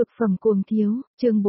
Cực phẩm cuồng thiếu, chương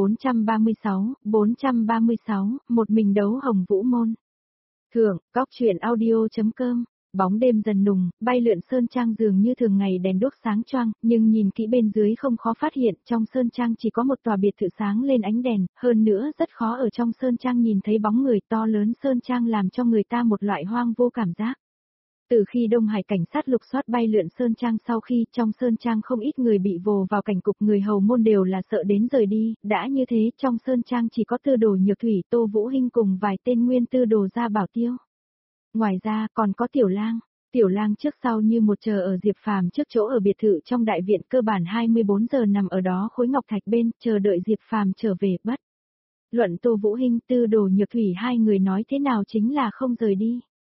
436, một mình đấu hồng vũ môn. Thượng, góc truyện audio.com, bóng đêm dần nùng, bay lượn sơn trang dường như thường ngày đèn đuốc sáng choang, nhưng nhìn kỹ bên dưới không khó phát hiện, trong sơn trang chỉ có một tòa biệt thự sáng lên ánh đèn, hơn nữa rất khó ở trong sơn trang nhìn thấy bóng người. To lớn sơn trang làm cho người ta một loại hoang vô cảm giác. Từ khi Đông Hải cảnh sát lục soát bay lượn sơn trang, sau khi trong sơn trang không ít người bị vồ vào cảnh cục, người hầu môn đều là sợ đến rời đi. Đã như thế, trong sơn trang chỉ có Tư Đồ Nhược Thủy, Tô Vũ Hinh cùng vài tên nguyên tư đồ gia bảo tiêu. Ngoài ra còn có Tiểu Lang. Tiểu Lang trước sau như một chờ ở Diệp Phàm trước chỗ ở biệt thự trong đại viện, cơ bản 24 giờ nằm ở đó khối ngọc thạch bên, chờ đợi Diệp Phàm trở về. Bất luận Tô Vũ Hinh, Tư Đồ Nhược Thủy hai người nói thế nào chính là không rời đi.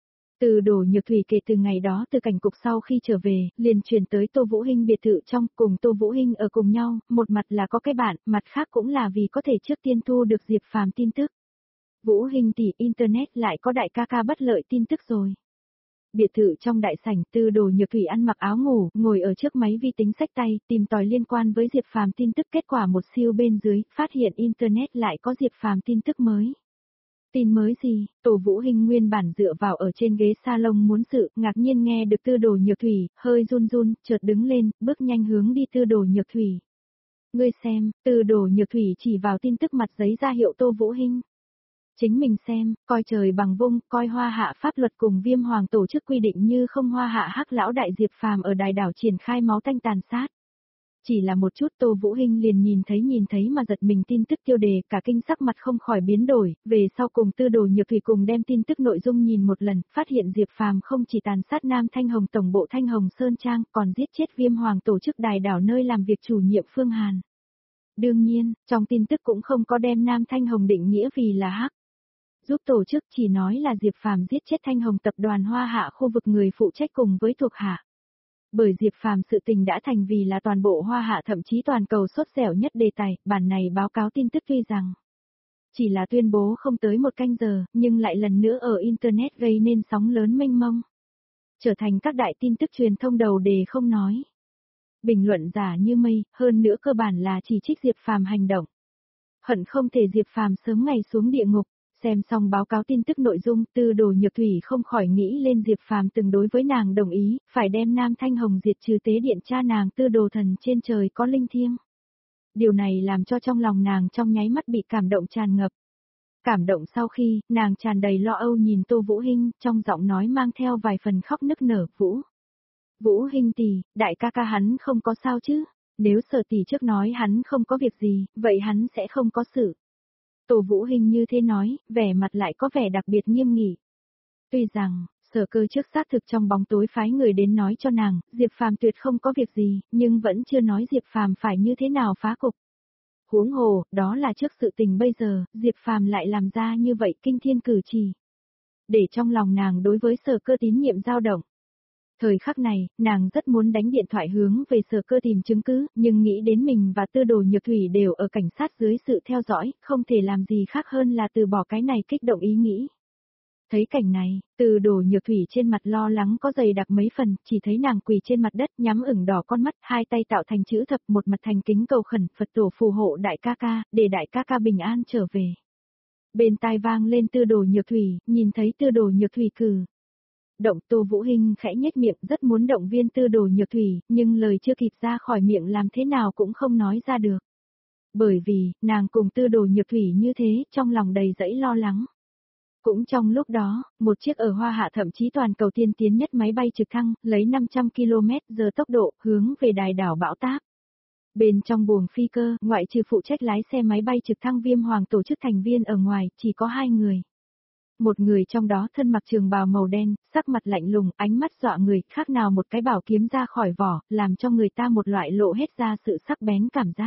Tư Đồ Nhược Thủy kể từ ngày đó từ cảnh cục sau khi trở về, liền chuyển tới Tô Vũ Hinh biệt thự trong, cùng Tô Vũ Hinh ở cùng nhau, một mặt là có cái bạn, mặt khác cũng là vì có thể trước tiên thu được Diệp Phàm tin tức. Vũ Hinh tỷ, internet lại có đại ca ca bất lợi tin tức rồi. Biệt thự trong đại sảnh, Tư Đồ Nhược Thủy ăn mặc áo ngủ, ngồi ở trước máy vi tính xách tay, tìm tòi liên quan với Diệp Phàm tin tức. Kết quả một siêu bên dưới, phát hiện internet lại có Diệp Phàm tin tức mới. Tin mới gì? Tô Vũ Hinh nguyên bản dựa vào ở trên ghế salon muốn sự, ngạc nhiên nghe được Tư Đồ Nhược Thủy, hơi run run, chợt đứng lên, bước nhanh hướng đi Tư Đồ Nhược Thủy. Ngươi xem, Tư Đồ Nhược Thủy chỉ vào tin tức mặt giấy ra hiệu Tô Vũ Hinh. Chính mình xem, coi trời bằng vung, coi Hoa Hạ pháp luật cùng Viêm Hoàng tổ chức quy định như không. Hoa Hạ hắc lão đại Diệp Phàm ở đài đảo triển khai máu tanh tàn sát. Chỉ là một chút, Tô Vũ Hinh liền nhìn thấy mà giật mình. Tin tức tiêu đề, cả kinh sắc mặt không khỏi biến đổi, về sau cùng Tư Đồ Nhược Thủy cùng đem tin tức nội dung nhìn một lần, phát hiện Diệp Phàm không chỉ tàn sát Nam Thanh Hồng tổng bộ Thanh Hồng Sơn Trang, còn giết chết Viêm Hoàng tổ chức đài đảo nơi làm việc chủ nhiệm Phương Hàn. Đương nhiên, trong tin tức cũng không có đem Nam Thanh Hồng định nghĩa vì là hắc giúp tổ chức, chỉ nói là Diệp Phàm giết chết Thanh Hồng tập đoàn Hoa Hạ khu vực người phụ trách cùng với thuộc hạ. Bởi Diệp Phàm sự tình đã thành vì là toàn bộ Hoa Hạ thậm chí toàn cầu sốt dẻo nhất đề tài. Bản này báo cáo tin tức tuy rằng chỉ là tuyên bố không tới một canh giờ, nhưng lại lần nữa ở Internet gây nên sóng lớn mênh mông. Trở thành các đại tin tức truyền thông đầu đề không nói. Bình luận giả như mây, hơn nữa cơ bản là chỉ trích Diệp Phàm hành động. Hận không thể Diệp Phàm sớm ngày xuống địa ngục. Xem xong báo cáo tin tức nội dung, Tư Đồ Nhược Thủy không khỏi nghĩ lên Diệp Phàm từng đối với nàng đồng ý, phải đem Nam Thanh Hồng diệt trừ tế điện cha nàng Tư Đồ thần trên trời có linh thiêng. Điều này làm cho trong lòng nàng trong nháy mắt bị cảm động tràn ngập. Cảm động sau khi, nàng tràn đầy lo âu nhìn Tô Vũ Hinh, trong giọng nói mang theo vài phần khóc nức nở. Vũ Hinh tỷ, đại ca ca hắn không có sao chứ? Nếu Sở tỷ trước nói hắn không có việc gì, vậy hắn sẽ không có sự. Tô Vũ Hinh như thế nói, vẻ mặt lại có vẻ đặc biệt nghiêm nghị. Tuy rằng, Sở Cơ trước xác thực trong bóng tối phái người đến nói cho nàng, Diệp Phàm tuyệt không có việc gì, nhưng vẫn chưa nói Diệp Phàm phải như thế nào phá cục. Huống hồ, đó là trước sự tình bây giờ, Diệp Phàm lại làm ra như vậy kinh thiên cử chỉ. Để trong lòng nàng đối với Sở Cơ tín nhiệm dao động. Thời khắc này, nàng rất muốn đánh điện thoại hướng về Sở Cơ tìm chứng cứ, nhưng nghĩ đến mình và Tư Đồ Nhược Thủy đều ở cảnh sát dưới sự theo dõi, không thể làm gì khác hơn là từ bỏ cái này kích động ý nghĩ. Thấy cảnh này, Tư Đồ Nhược Thủy trên mặt lo lắng có dày đặc mấy phần, chỉ thấy nàng quỳ trên mặt đất nhắm ửng đỏ con mắt, hai tay tạo thành chữ thập, một mặt thành kính cầu khẩn Phật tổ phù hộ đại ca ca, để đại ca ca bình an trở về. Bên tai vang lên Tư Đồ Nhược Thủy, nhìn thấy Tư Đồ Nhược Thủy cử động, Tô Vũ Hinh khẽ nhếch miệng, rất muốn động viên Tư Đồ Nhược Thủy, nhưng lời chưa kịp ra khỏi miệng làm thế nào cũng không nói ra được. Bởi vì, nàng cùng Tư Đồ Nhược Thủy như thế, trong lòng đầy dẫy lo lắng. Cũng trong lúc đó, một chiếc ở Hoa Hạ thậm chí toàn cầu tiên tiến nhất máy bay trực thăng, lấy 500 km/h tốc độ, hướng về đài đảo bão táp. Bên trong buồng phi cơ, ngoại trừ phụ trách lái xe máy bay trực thăng Viêm Hoàng tổ chức thành viên ở ngoài, chỉ có 2 người. Một người trong đó thân mặc trường bào màu đen, sắc mặt lạnh lùng, ánh mắt dọa người, khác nào một cái bảo kiếm ra khỏi vỏ, làm cho người ta một loại lộ hết ra sự sắc bén cảm giác.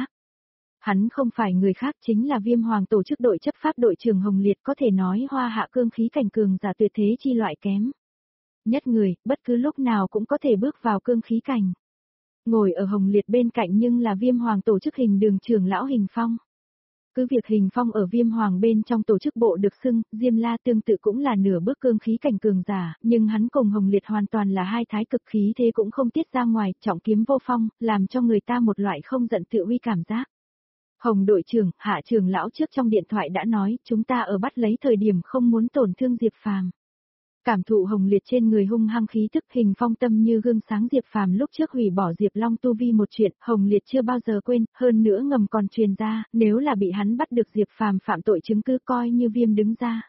Hắn không phải người khác, chính là Viêm Hoàng tổ chức đội chấp pháp đội trưởng Hồng Liệt, có thể nói Hoa Hạ cương khí cảnh cường giả tuyệt thế chi loại kém nhất người, bất cứ lúc nào cũng có thể bước vào cương khí cảnh. Ngồi ở Hồng Liệt bên cạnh nhưng là Viêm Hoàng tổ chức Hình Đường trưởng lão Hình Phong. Cứ việc Hình Phong ở Viêm Hoàng bên trong tổ chức bộ được xưng, Diêm La tương tự cũng là nửa bước cương khí cảnh cường giả, nhưng hắn cùng Hồng Liệt hoàn toàn là hai thái cực khí thế cũng không tiết ra ngoài, trọng kiếm vô phong, làm cho người ta một loại không giận tự uy cảm giác. Hồng đội trưởng, Hạ trưởng lão trước trong điện thoại đã nói, chúng ta ở bắt lấy thời điểm không muốn tổn thương Diệp Phàm. Cảm thụ Hồng Liệt trên người hung hăng khí tức, Hình Phong tâm như gương sáng Diệp Phàm lúc trước hủy bỏ Diệp Long tu vi một chuyện, Hồng Liệt chưa bao giờ quên, hơn nữa ngầm còn truyền ra, nếu là bị hắn bắt được Diệp Phàm phạm tội chứng cứ coi như Viêm đứng ra.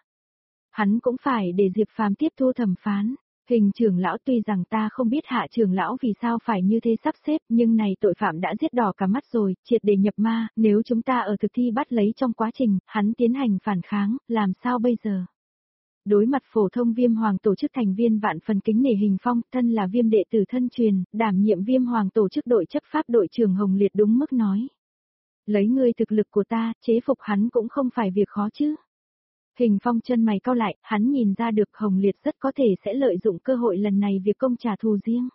Hắn cũng phải để Diệp Phàm tiếp thu thẩm phán. Hình trưởng lão, tuy rằng ta không biết Hạ trưởng lão vì sao phải như thế sắp xếp, nhưng này tội phạm đã giết đỏ cả mắt rồi, triệt để nhập ma, nếu chúng ta ở thực thi bắt lấy trong quá trình, hắn tiến hành phản kháng, làm sao bây giờ? Đối mặt phổ thông Viêm Hoàng tổ chức thành viên vạn phần kính nể Hình Phong, thân là Viêm đệ tử thân truyền, đảm nhiệm Viêm Hoàng tổ chức đội chấp pháp đội trưởng Hồng Liệt đúng mức nói. Lấy ngươi thực lực của ta, chế phục hắn cũng không phải việc khó chứ. Hình Phong chân mày cau lại, hắn nhìn ra được Hồng Liệt rất có thể sẽ lợi dụng cơ hội lần này việc công trả thù riêng.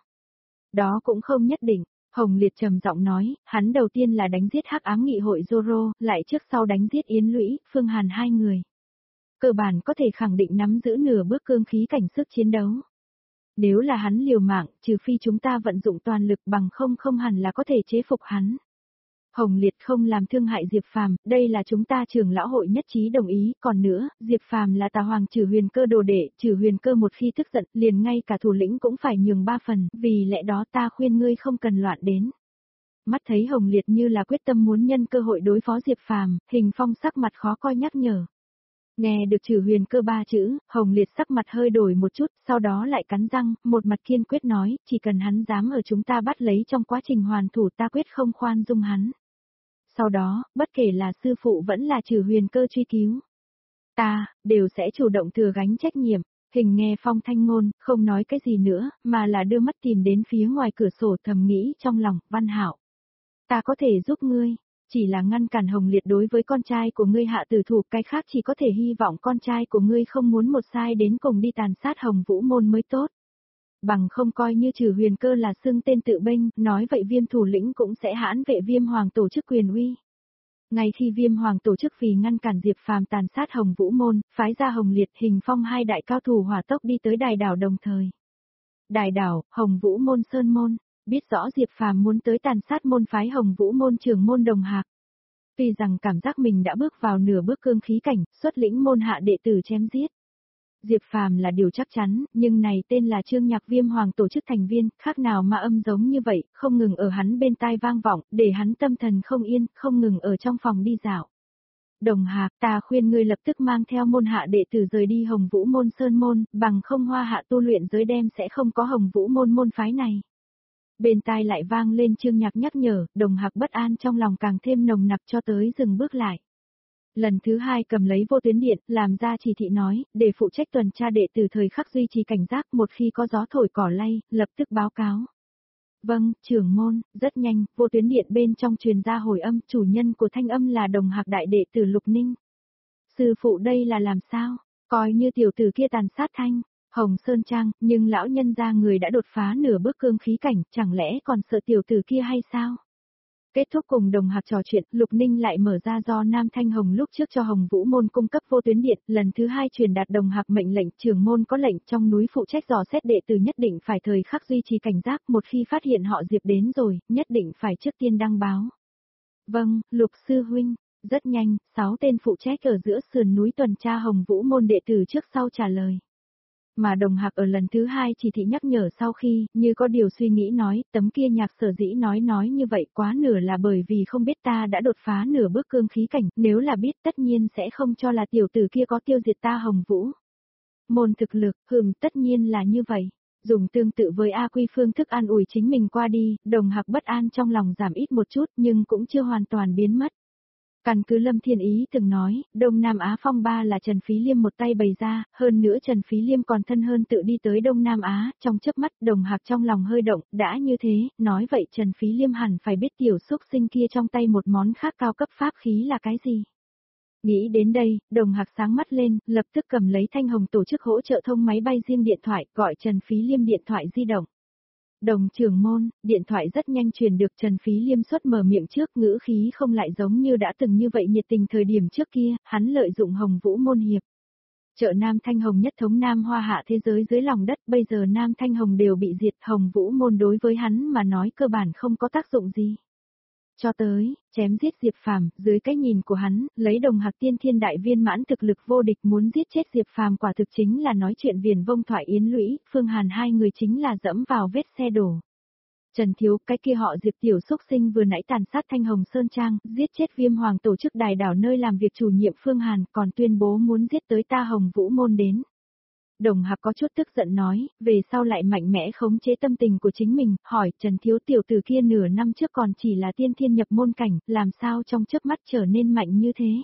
Đó cũng không nhất định, Hồng Liệt trầm giọng nói, hắn đầu tiên là đánh giết Hắc Ám Nghị hội Zoro, lại trước sau đánh giết Yến Lũy, Phương Hàn hai người. Cơ bản có thể khẳng định nắm giữ nửa bước cương khí cảnh sức chiến đấu. Nếu là hắn liều mạng, trừ phi chúng ta vận dụng toàn lực, bằng không hẳn là có thể chế phục hắn. Hồng Liệt không làm thương hại Diệp Phàm, đây là chúng ta trưởng lão hội nhất trí đồng ý, còn nữa, Diệp Phàm là Tà Hoàng Trử Huyền Cơ đồ đệ, Trử Huyền Cơ một khi tức giận, liền ngay cả thủ lĩnh cũng phải nhường 3 phần, vì lẽ đó ta khuyên ngươi không cần loạn đến. Mắt thấy Hồng Liệt như là quyết tâm muốn nhân cơ hội đối phó Diệp Phàm, Hình Phong sắc mặt khó coi nhắc nhở. Nghe được Trử Huyền Cơ 3 chữ, Hồng Liệt sắc mặt hơi đổi một chút, sau đó lại cắn răng, một mặt kiên quyết nói, chỉ cần hắn dám ở chúng ta bắt lấy trong quá trình hoàn thủ ta quyết không khoan dung hắn. Sau đó, bất kể là sư phụ vẫn là Trử Huyền Cơ truy cứu, ta, đều sẽ chủ động thừa gánh trách nhiệm. Hình nghe Phong thanh ngôn, không nói cái gì nữa, mà là đưa mắt tìm đến phía ngoài cửa sổ thầm nghĩ trong lòng, Văn Hạo. Ta có thể giúp ngươi, chỉ là ngăn cản Hồng Liệt đối với con trai của ngươi hạ tử thủ, cái khác chỉ có thể hy vọng con trai của ngươi không muốn một sai đến cùng đi tàn sát Hồng Vũ Môn mới tốt. Bằng không coi như Trử Huyền Cơ là xưng tên tự bênh, nói vậy Viêm thủ lĩnh cũng sẽ hãn vệ Viêm Hoàng tổ chức quyền uy. Ngay khi Viêm Hoàng tổ chức vì ngăn cản Diệp Phàm tàn sát Hồng Vũ Môn, phái ra Hồng Liệt, Hình Phong hai đại cao thủ hỏa tốc đi tới Đài Đảo đồng thời. Đài Đảo, Hồng Vũ Môn Sơn Môn, biết rõ Diệp Phàm muốn tới tàn sát môn phái Hồng Vũ Môn trưởng môn Đồng Hạc. Tuy rằng cảm giác mình đã bước vào nửa bước cương khí cảnh, xuất lĩnh môn hạ đệ tử chém giết. Diệp Phàm là điều chắc chắn, nhưng này tên là Trương Nhạc Viêm Hoàng tổ chức thành viên, khác nào mà âm giống như vậy, không ngừng ở hắn bên tai vang vọng, để hắn tâm thần không yên, không ngừng ở trong phòng đi dạo. Đồng Hạc, ta khuyên ngươi lập tức mang theo môn hạ đệ tử rời đi Hồng Vũ Môn Sơn Môn, bằng không Hoa Hạ tu luyện giới đem sẽ không có Hồng Vũ Môn môn phái này. Bên tai lại vang lên Trương Nhạc nhắc nhở, Đồng Hạc bất an trong lòng càng thêm nồng nặc cho tới dừng bước lại. Lần thứ hai cầm lấy vô tuyến điện, làm ra chỉ thị nói, để phụ trách tuần tra đệ tử thời khắc duy trì cảnh giác, một khi có gió thổi cỏ lay, lập tức báo cáo. Vâng, trưởng môn, rất nhanh, vô tuyến điện bên trong truyền ra hồi âm, chủ nhân của thanh âm là Đồng Hạc đại đệ tử Lục Ninh. Sư phụ đây là làm sao? Coi như tiểu tử kia tàn sát Thanh Hồng Sơn Trang, nhưng lão nhân gia người đã đột phá nửa bước cương khí cảnh, chẳng lẽ còn sợ tiểu tử kia hay sao? Kết thúc cùng Đồng Hạc trò chuyện, Lục Ninh lại mở ra do Nam Thanh Hồng lúc trước cho Hồng Vũ Môn cung cấp vô tuyến điện, lần thứ hai truyền đạt Đồng Hạc mệnh lệnh, trưởng môn có lệnh trong núi phụ trách dò xét đệ tử nhất định phải thời khắc duy trì cảnh giác, một khi phát hiện họ Diệp đến rồi, nhất định phải trước tiên đăng báo. Vâng, Lục sư huynh. Rất nhanh, 6 tên phụ trách ở giữa sườn núi tuần tra Hồng Vũ Môn đệ tử trước sau trả lời. Mà Đồng Hạc ở lần thứ hai chỉ thị nhắc nhở sau khi, như có điều suy nghĩ nói, tấm kia nhạc sở dĩ nói như vậy quá nửa là bởi vì không biết ta đã đột phá nửa bước cương khí cảnh, nếu là biết tất nhiên sẽ không cho là tiểu tử kia có tiêu diệt ta Hồng Vũ Môn thực lực, tất nhiên là như vậy. Dùng tương tự với A Quy phương thức an ủi chính mình qua đi, Đồng Hạc bất an trong lòng giảm ít một chút nhưng cũng chưa hoàn toàn biến mất. Căn cứ Lâm Thiên Ý từng nói, Đông Nam Á phong ba là Trần Phí Liêm một tay bày ra, hơn nữa Trần Phí Liêm còn thân hơn tự đi tới Đông Nam Á, trong chớp mắt Đồng Hạc trong lòng hơi động, đã như thế, nói vậy Trần Phí Liêm hẳn phải biết tiểu xúc sinh kia trong tay một món khác cao cấp pháp khí là cái gì. Nghĩ đến đây, Đồng Hạc sáng mắt lên, lập tức cầm lấy Thanh Hồng tổ chức hỗ trợ thông máy bay riêng điện thoại, gọi Trần Phí Liêm điện thoại di động. Đồng trưởng môn, điện thoại rất nhanh truyền được Trần Phí Liêm xuất mở miệng trước, ngữ khí không lại giống như đã từng như vậy nhiệt tình thời điểm trước kia, hắn lợi dụng Hồng Vũ Môn hiệp. Chợ Nam Thanh Hồng nhất thống Nam Hoa Hạ thế giới dưới lòng đất, bây giờ Nam Thanh Hồng đều bị diệt, Hồng Vũ Môn đối với hắn mà nói cơ bản không có tác dụng gì. Cho tới, chém giết Diệp Phàm, dưới cái nhìn của hắn, lấy Đồng Hạc tiên thiên đại viên mãn thực lực vô địch muốn giết chết Diệp Phàm quả thực chính là nói chuyện viển vông thoại yến lũy, Phương Hàn hai người chính là dẫm vào vết xe đổ. Trần Thiếu, cái kia họ Diệp tiểu xúc sinh vừa nãy tàn sát Thanh Hồng Sơn Trang, giết chết Viêm Hoàng tổ chức đài đảo nơi làm việc chủ nhiệm Phương Hàn, còn tuyên bố muốn giết tới ta Hồng Vũ môn đến. Đồng Hạc có chút tức giận nói, về sau lại mạnh mẽ khống chế tâm tình của chính mình, hỏi Trần Thiếu tiểu tử kia nửa năm trước còn chỉ là tiên thiên nhập môn cảnh, làm sao trong chớp mắt trở nên mạnh như thế?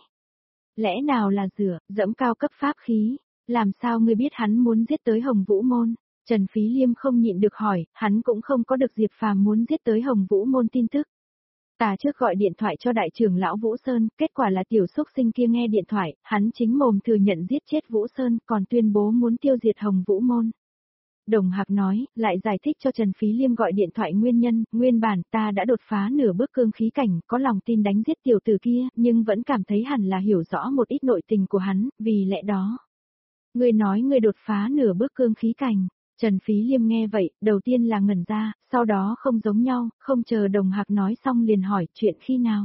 Lẽ nào là dẫm cao cấp pháp khí, làm sao ngươi biết hắn muốn giết tới Hồng Vũ môn? Trần Phí Liêm không nhịn được hỏi, hắn cũng không có được Diệp Phàm muốn giết tới Hồng Vũ môn tin tức. Ta trước gọi điện thoại cho đại trưởng lão Vũ Sơn, kết quả là tiểu xúc sinh kia nghe điện thoại, hắn chính mồm thừa nhận giết chết Vũ Sơn, còn tuyên bố muốn tiêu diệt Hồng Vũ môn. Đồng Hạc nói, lại giải thích cho Trần Phí Liêm gọi điện thoại nguyên nhân, nguyên bản ta đã đột phá nửa bước cương khí cảnh, có lòng tin đánh giết tiểu tử kia, nhưng vẫn cảm thấy hẳn là hiểu rõ một ít nội tình của hắn, vì lẽ đó. Ngươi nói ngươi đột phá nửa bước cương khí cảnh. Trần Phí Liêm nghe vậy, đầu tiên là ngẩn ra, sau đó không giống nhau, không chờ Đồng Hạc nói xong liền hỏi chuyện khi nào.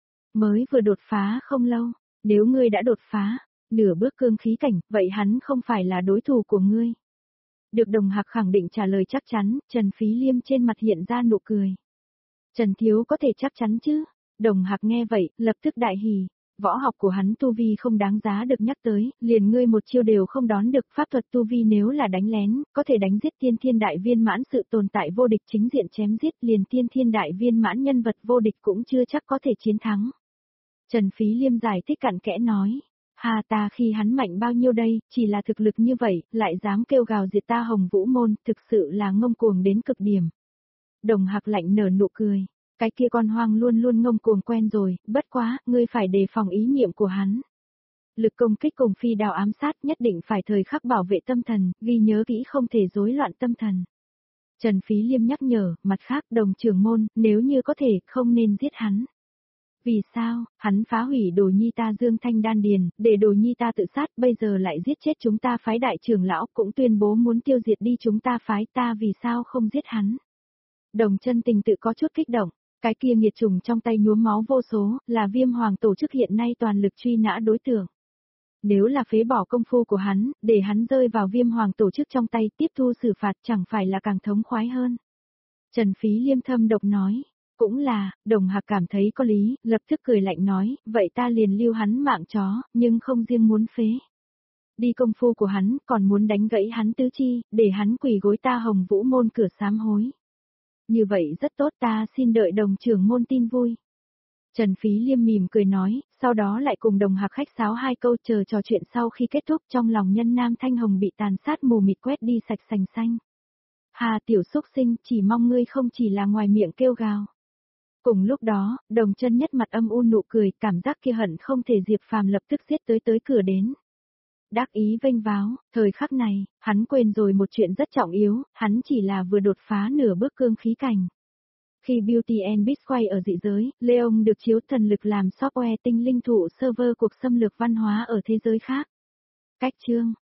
Mới vừa đột phá không lâu, nếu ngươi đã đột phá, nửa bước cương khí cảnh, vậy hắn không phải là đối thủ của ngươi. Được Đồng Hạc khẳng định trả lời chắc chắn, Trần Phí Liêm trên mặt hiện ra nụ cười. Trần Thiếu có thể chắc chắn chứ? Đồng Hạc nghe vậy, lập tức đại hỉ. Võ học của hắn tu vi không đáng giá được nhắc tới, liền ngươi một chiêu đều không đón được pháp thuật tu vi nếu là đánh lén, có thể đánh giết tiên thiên đại viên mãn sự tồn tại vô địch chính diện chém giết liền tiên thiên đại viên mãn nhân vật vô địch cũng chưa chắc có thể chiến thắng. Trần Phí Liêm giải thích cặn kẽ nói, hà ta khi hắn mạnh bao nhiêu đây, chỉ là thực lực như vậy, lại dám kêu gào diệt ta Hồng Vũ môn, thực sự là ngông cuồng đến cực điểm. Đồng Hạc lạnh nở nụ cười. Cái kia con hoang luôn luôn ngông cuồng quen rồi, bất quá, ngươi phải đề phòng ý niệm của hắn. Lực công kích cùng phi đao ám sát nhất định phải thời khắc bảo vệ tâm thần, ghi nhớ kỹ không thể rối loạn tâm thần. Trần Phí Liêm nhắc nhở, mặt khác Đồng trưởng môn, nếu như có thể, không nên giết hắn. Vì sao, hắn phá hủy Đồ Nhi ta Dương Thanh Đan Điền, để Đồ Nhi ta tự sát, bây giờ lại giết chết chúng ta phái đại trưởng lão, cũng tuyên bố muốn tiêu diệt đi chúng ta phái ta, vì sao không giết hắn. Đồng Chân Tình tự có chút kích động. Cái kia nghiệt trùng trong tay nhuốm máu vô số, là Viêm Hoàng tổ chức hiện nay toàn lực truy nã đối tượng. Nếu là phế bỏ công phu của hắn, để hắn rơi vào Viêm Hoàng tổ chức trong tay tiếp thu xử phạt chẳng phải là càng thống khoái hơn. Trần Phí Liêm thâm độc nói, cũng là, Đồng Hạc cảm thấy có lý, lập tức cười lạnh nói, vậy ta liền lưu hắn mạng chó, nhưng không riêng muốn phế. Đi công phu của hắn, còn muốn đánh gãy hắn tứ chi, để hắn quỳ gối ta Hồng Vũ môn cửa sám hối. Như vậy rất tốt, ta xin đợi Đồng trưởng môn tin vui. Trần Phí Liêm mỉm cười nói, sau đó lại cùng Đồng Hạc khách sáo hai câu chờ trò chuyện sau khi kết thúc trong lòng nhân nam Thanh Hồng bị tàn sát mù mịt quét đi sạch sành xanh. Hà tiểu xúc sinh, chỉ mong ngươi không chỉ là ngoài miệng kêu gào. Cùng lúc đó, Đồng Chân Nhất mặt âm u nụ cười, cảm giác kia hận không thể Diệp Phàm lập tức giết tới cửa đến. Đắc ý vênh váo, thời khắc này, hắn quên rồi một chuyện rất trọng yếu, hắn chỉ là vừa đột phá nửa bước cương khí cảnh. Khi Beauty and Beast quay ở dị giới, Leon được chiếu thần lực làm software tinh linh thụ server cuộc xâm lược văn hóa ở thế giới khác. Cách chương